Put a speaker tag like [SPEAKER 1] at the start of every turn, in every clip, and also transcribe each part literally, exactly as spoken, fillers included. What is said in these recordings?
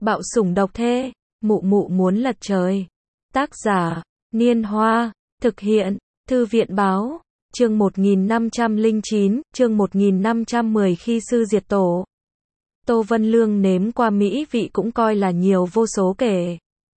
[SPEAKER 1] Bạo sủng độc thê, mụ mụ muốn lật trời. Tác giả, Niên Hoa, thực hiện, Thư viện báo, chương một nghìn năm trăm lẻ chín, chương một nghìn năm trăm mười khi sư diệt tổ. Tô Vân Lương nếm qua mỹ vị cũng coi là nhiều vô số kể.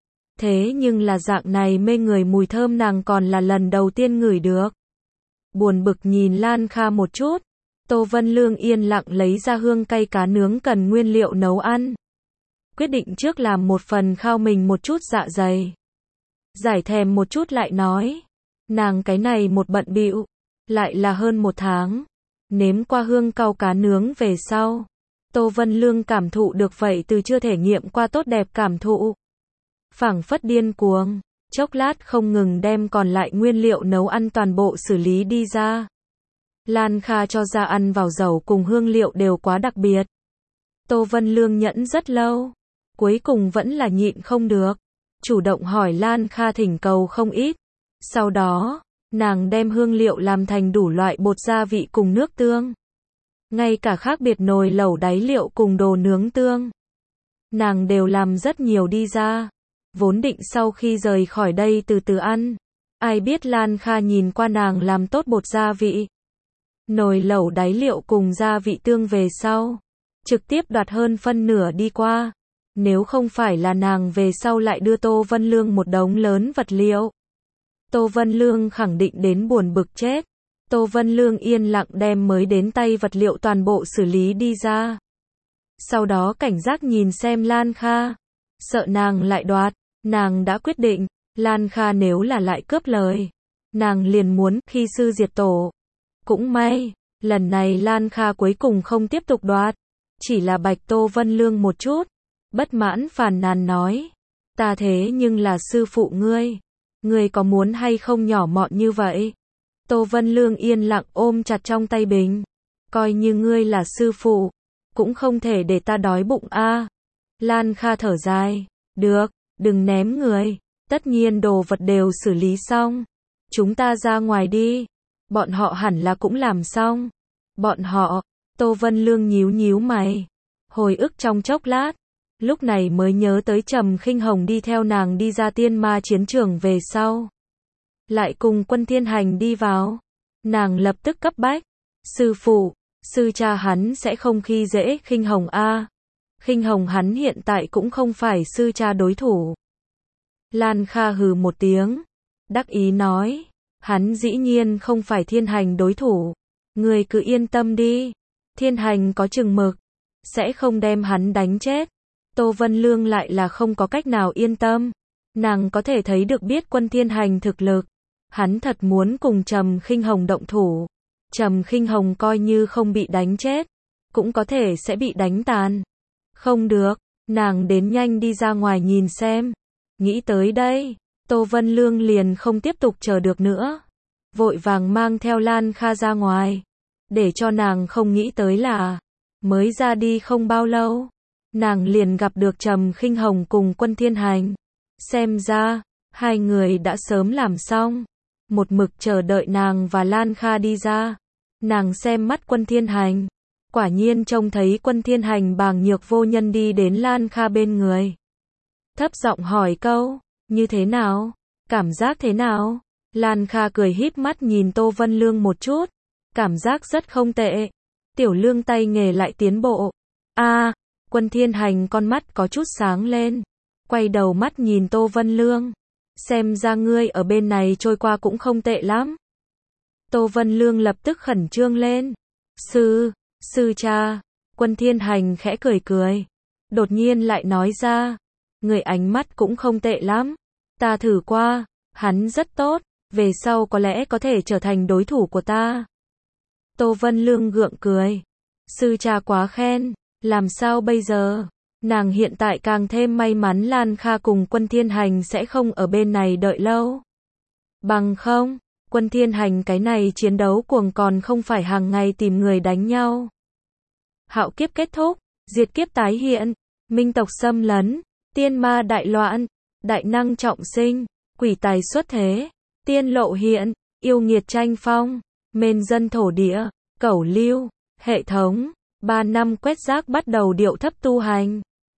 [SPEAKER 1] Thế nhưng là dạng này mê người mùi thơm nàng còn là lần đầu tiên ngửi được. Buồn bực nhìn Lan Kha một chút, Tô Vân Lương yên lặng lấy ra hương cay cá nướng cần nguyên liệu nấu ăn. Quyết định trước làm một phần khao mình một chút dạ dày. Giải thèm một chút lại nói, nàng cái này một bận bịu, lại là hơn một tháng. Nếm qua hương cau cá nướng về sau, Tô Vân Lương cảm thụ được vậy từ chưa thể nghiệm qua tốt đẹp cảm thụ. Phảng phất điên cuồng, chốc lát không ngừng đem còn lại nguyên liệu nấu ăn toàn bộ xử lý đi ra. Lan Kha cho ra ăn vào dầu cùng hương liệu đều quá đặc biệt. Tô Vân Lương nhẫn rất lâu, cuối cùng vẫn là nhịn không được, chủ động hỏi Lan Kha thỉnh cầu không ít. Sau đó, nàng đem hương liệu làm thành đủ loại bột gia vị cùng nước tương. Ngay cả khác biệt nồi lẩu đáy liệu cùng đồ nướng tương, nàng đều làm rất nhiều đi ra. Vốn định sau khi rời khỏi đây từ từ ăn. Ai biết Lan Kha nhìn qua nàng làm tốt bột gia vị, nồi lẩu đáy liệu cùng gia vị tương về sau, trực tiếp đoạt hơn phân nửa đi qua. Nếu không phải là nàng về sau lại đưa Tô Vân Lương một đống lớn vật liệu, Tô Vân Lương khẳng định đến buồn bực chết. Tô Vân Lương yên lặng đem mới đến tay vật liệu toàn bộ xử lý đi ra. Sau đó cảnh giác nhìn xem Lan Kha, sợ nàng lại đoạt. Nàng đã quyết định, Lan Kha nếu là lại cướp lời, nàng liền muốn khi sư diệt tổ. Cũng may, lần này Lan Kha cuối cùng không tiếp tục đoạt, chỉ là bạch Tô Vân Lương một chút, bất mãn phàn nàn nói, ta thế nhưng là sư phụ ngươi, ngươi có muốn hay không nhỏ mọn như vậy? Tô Vân Lương yên lặng ôm chặt trong tay bình, coi như ngươi là sư phụ, cũng không thể để ta đói bụng a. Lan Kha thở dài, được. Đừng ném người, tất nhiên đồ vật đều xử lý xong. Chúng ta ra ngoài đi. Bọn họ hẳn là cũng làm xong. Bọn họ, Tô Vân Lương nhíu nhíu mày. Hồi ức trong chốc lát, lúc này mới nhớ tới Trầm Khinh Hồng đi theo nàng đi ra tiên ma chiến trường về sau. Lại cùng Quân Thiên Hành đi vào. Nàng lập tức cấp bách. Sư phụ, sư cha hắn sẽ không khi dễ Khinh Hồng a. Khinh Hồng hắn hiện tại cũng không phải sư cha đối thủ. Lan Kha hừ một tiếng, đắc ý nói, hắn dĩ nhiên không phải Thiên Hành đối thủ, người cứ yên tâm đi, Thiên Hành có chừng mực, sẽ không đem hắn đánh chết. Tô Vân Lương lại là không có cách nào yên tâm, nàng có thể thấy được biết Quân Thiên Hành thực lực, hắn thật muốn cùng Trầm Khinh Hồng động thủ, Trầm Khinh Hồng coi như không bị đánh chết, cũng có thể sẽ bị đánh tàn. Không được, nàng đến nhanh đi ra ngoài nhìn xem. Nghĩ tới đây, Tô Vân Lương liền không tiếp tục chờ được nữa. Vội vàng mang theo Lan Kha ra ngoài. Để cho nàng không nghĩ tới là, mới ra đi không bao lâu, nàng liền gặp được Trầm Khinh Hồng cùng Quân Thiên Hành. Xem ra, hai người đã sớm làm xong. Một mực chờ đợi nàng và Lan Kha đi ra. Nàng xem mắt Quân Thiên Hành. Quả nhiên trông thấy Quân Thiên Hành bàng nhược vô nhân đi đến Lan Kha bên người. Thấp giọng hỏi câu, như thế nào? Cảm giác thế nào? Lan Kha cười híp mắt nhìn Tô Vân Lương một chút. Cảm giác rất không tệ. Tiểu Lương tay nghề lại tiến bộ. A, à, Quân Thiên Hành con mắt có chút sáng lên. Quay đầu mắt nhìn Tô Vân Lương. Xem ra ngươi ở bên này trôi qua cũng không tệ lắm. Tô Vân Lương lập tức khẩn trương lên. Sư... Sư cha, Quân Thiên Hành khẽ cười cười, đột nhiên lại nói ra, người ánh mắt cũng không tệ lắm, ta thử qua, hắn rất tốt, về sau có lẽ có thể trở thành đối thủ của ta. Tô Vân Lương gượng cười, sư cha quá khen, làm sao bây giờ? Nàng hiện tại càng thêm may mắn Lan Kha cùng Quân Thiên Hành sẽ không ở bên này đợi lâu. Bằng không, Quân Thiên Hành cái này chiến đấu cuồng còn không phải hàng ngày tìm người đánh nhau. Hạo kiếp kết thúc, diệt kiếp tái hiện, minh tộc xâm lấn, tiên ma đại loạn, đại năng trọng sinh, quỷ tài xuất thế, tiên lộ hiện, yêu nghiệt tranh phong, mên dân thổ địa, cẩu lưu, hệ thống, ba năm quét rác bắt đầu điệu thấp tu hành.